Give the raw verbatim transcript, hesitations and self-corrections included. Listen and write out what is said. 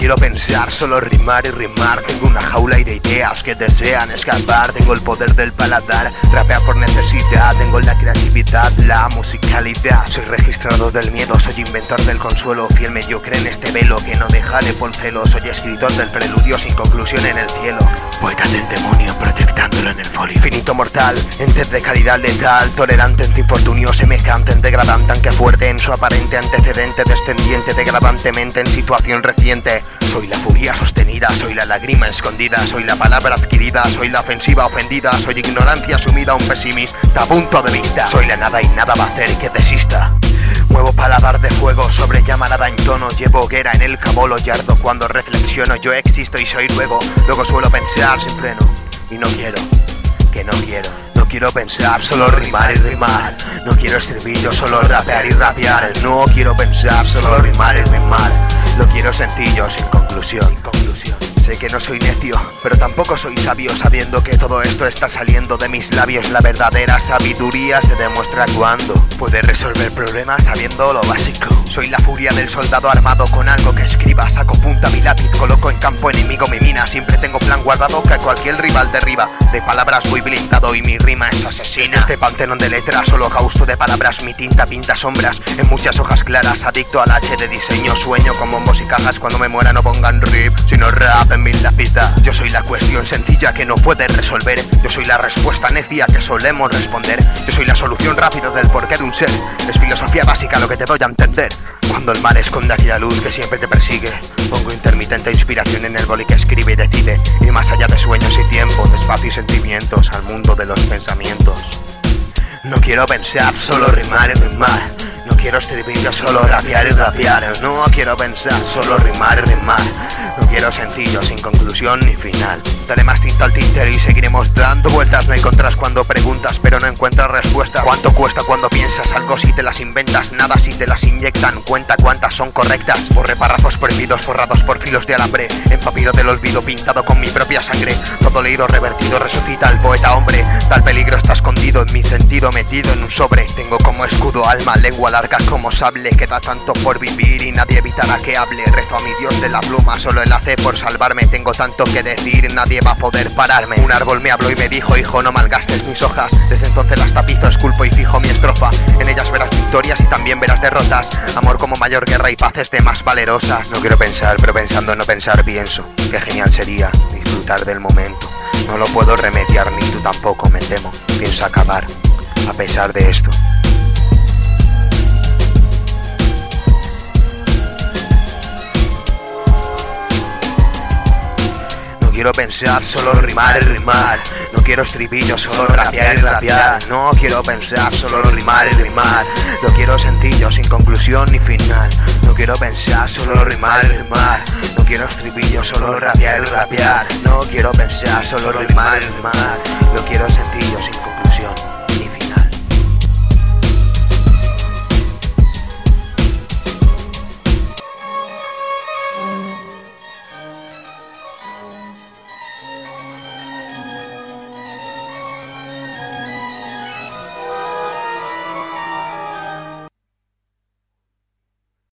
quiero pensar, solo rimar y rimar. Tengo una jaula y de ideas que desean escapar. Tengo el poder del paladar, rapear por necesidad. Tengo la creatividad, la musicalidad. Soy registrado del miedo, soy inventor del consuelo. Fiel mediocre en este velo que no deja de por celo. Soy escritor del preludio sin conclusión en el cielo. Poeta del demonio proyectándolo en el folio. Finito mortal, ente de calidad letal. Tolerante ante infortunio, semejante en degradante. Aunque fuerte en su aparente antecedente. Descendiente degradantemente en situación reciente. Soy la furia sostenida, soy la lágrima escondida. Soy la palabra adquirida, soy la ofensiva ofendida. Soy ignorancia sumida a un pesimista punto de vista. Soy la nada y nada va a hacer que desista. Muevo paladar de fuego sobre llamarada en tono. Llevo hoguera en el cabolo yardo. Cuando reflexiono yo existo y soy luego. Luego suelo pensar sin freno. Y no quiero, que no quiero. No quiero pensar, solo rimar y rimar. No quiero estribillo, solo rapear y rapear. No quiero pensar, solo rimar y rimar. Lo quiero sencillo, sin conclusión, sin conclusión. Sé que no soy necio, pero tampoco soy sabio, sabiendo que todo esto está saliendo de mis labios. La verdadera sabiduría se demuestra cuando puedes resolver problemas sabiendo lo básico. Soy la furia del soldado armado con algo que escriba. Saco punta mi lápiz, coloco en campo enemigo mi mina. Siempre tengo plan guardado que cualquier rival derriba. De palabras voy blindado y mi rima es asesina. Este panteón de letras, holocausto de palabras. Mi tinta pinta sombras en muchas hojas claras. Adicto al H de diseño, sueño con bombos y cajas. Cuando me muera no pongan rip, sino rap en mi lapita. Yo soy la cuestión sencilla que no puedes resolver. Yo soy la respuesta necia que solemos responder. Yo soy la solución rápida del porqué de un ser. Es filosofía básica lo que te doy a entender. Cuando el mar esconde aquella luz que siempre te persigue, pongo intermitente inspiración en el boli que escribe y decide ir más allá de sueños y tiempo, de espacio y sentimientos, al mundo de los pensamientos. No quiero pensar, solo rimar y rimar. No quiero estribillo, solo rapear y rapear. No quiero pensar, solo rimar y rimar. No quiero sencillo, sin conclusión ni final. Dale más tinta al tintero y seguiremos dando vueltas. No encuentras cuando preguntas, pero no encuentras respuesta. ¿Cuánto cuesta cuando piensas algo si te las inventas? Nada si te las inyectan. Cuenta cuántas son correctas. Borré párrafos prohibidos forrados por filos de alambre. En papiro del olvido pintado con mi propia sangre. Todo leído revertido resucita al poeta hombre. Tal peligro está escondido en mi sentido, metido en un sobre. Tengo como escudo alma, lengua larga como sable. Queda tanto por vivir y nadie evitará que hable. Rezo a mi Dios de la pluma, solo él hace por salvarme. Tengo tanto que decir, nadie va a poder pararme. Un árbol me habló y me dijo: hijo, no malgastes mis hojas. Desde entonces las tapizo, esculpo y fijo mi estrofa. En ellas verás victorias y también verás derrotas. Amor como mayor guerra y paces de más valerosas. No quiero pensar, pero pensando en no pensar pienso. Qué genial sería disfrutar del momento. No lo puedo remediar, ni tú tampoco, me temo. Pienso acabar, a pesar de esto. No quiero pensar, solo rimar y rimar. No quiero estribillo, solo rapear y rapear. No quiero pensar, solo rimar y rimar. Lo quiero sencillo, sin conclusión ni final. No quiero pensar, solo rimar y rimar. No quiero estribillo, solo rapear y rapear. No quiero pensar, solo rimar y rimar. Lo quiero sencillo, sin conclusión.